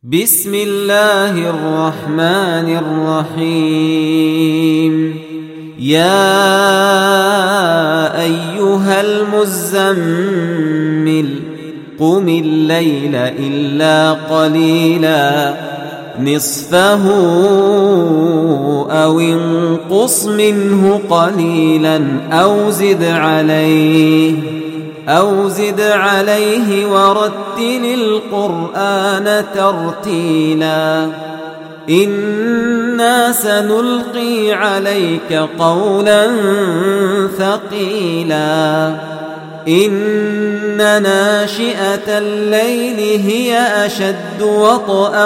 بسم الله الرحمن الرحيم. يا أيها المزمل قم الليل إلا قليلا نصفه أو انقص منه قليلا أو زد عليه ورتل القرآن ترتيلا إنا سنلقي عليك قولا ثقيلا إن ناشئة الليل هي أشد وطئا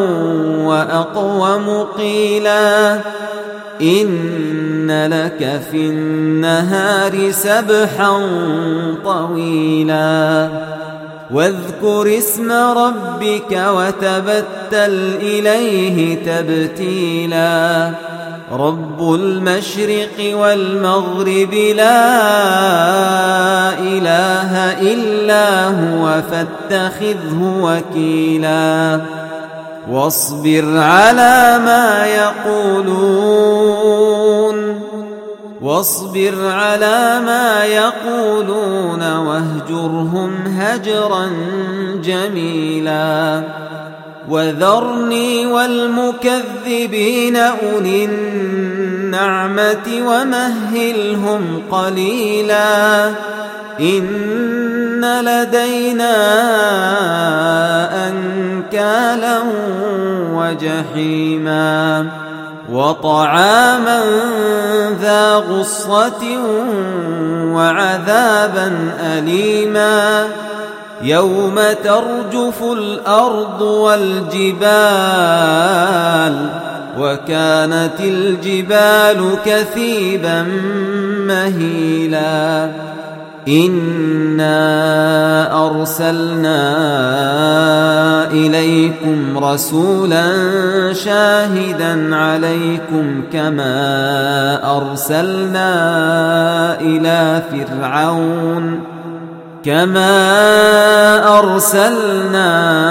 وأقوم قيلا إن لك في النهار سبحا طويلا واذكر اسم ربك وتبتل إليه تبتيلا رب المشرق والمغرب لا إله إلا هو فاتخذه وكيلا واصبر على ما يقولون واهجرهم هجرا جميلا وذرني والمكذبين أولي النعمة ومهلهم قليلا إن لدينا أنكالا وجحيما وطعاما ذا غصة وعذابا أليما يوم ترجف الأرض والجبال وكانت الجبال كثيبا مهيلا إنا أرسلنا إليكم رسولا شاهدا عليكم كما أرسلنا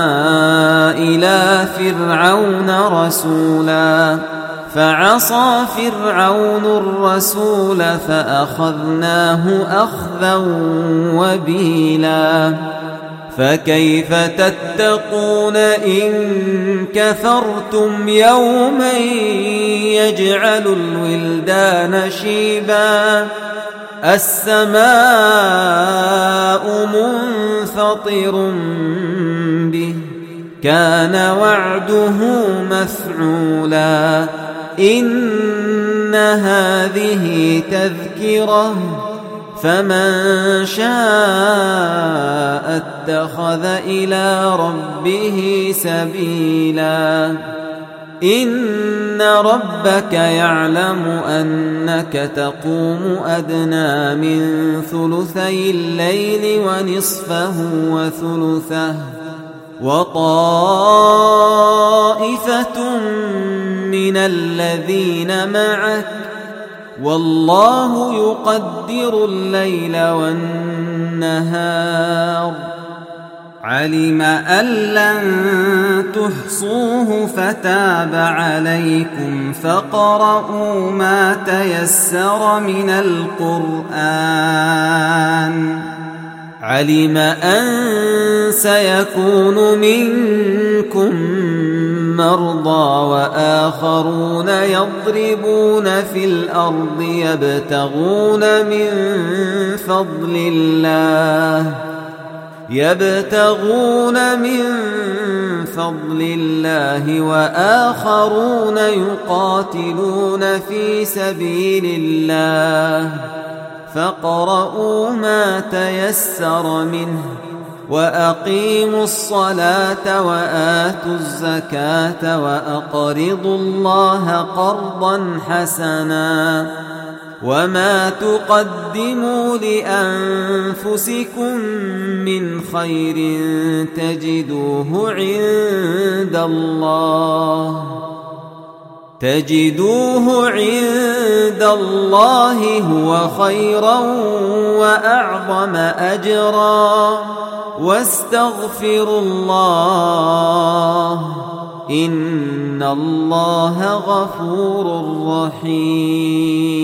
إلى فرعون رسولا فعصى فرعون الرسول فأخذناه أخذا وبيلا فكيف تتقون إن كفرتم يوما يجعل الولدان شيبا السماء منفطر به كان وعده مفعولا إن هذه تذكرة فمن شاء اتخذ إلى ربه سبيلا إن ربك يعلم أنك تقوم أدنى من ثلثي الليل ونصفه وثلثه وطائفة من الذين معك والله يقدر الليل والنهار علم أن لن تحصوه فتاب عليكم فاقرؤوا ما تيسر من القرآن علم أن سيكون منكم مرضى وآخرون يضربون في الأرض يبتغون من فضل الله وآخرون يقاتلون في سبيل الله فاقرؤوا ما تيسر منه وأقيموا الصلاة وآتوا الزكاة وأقرضوا الله قرضا حسنا وما تقدموا لأنفسكم من خير تجدوه عند الله هو خيرا وأعظم أجرا واستغفروا الله إن الله غفور رحيم.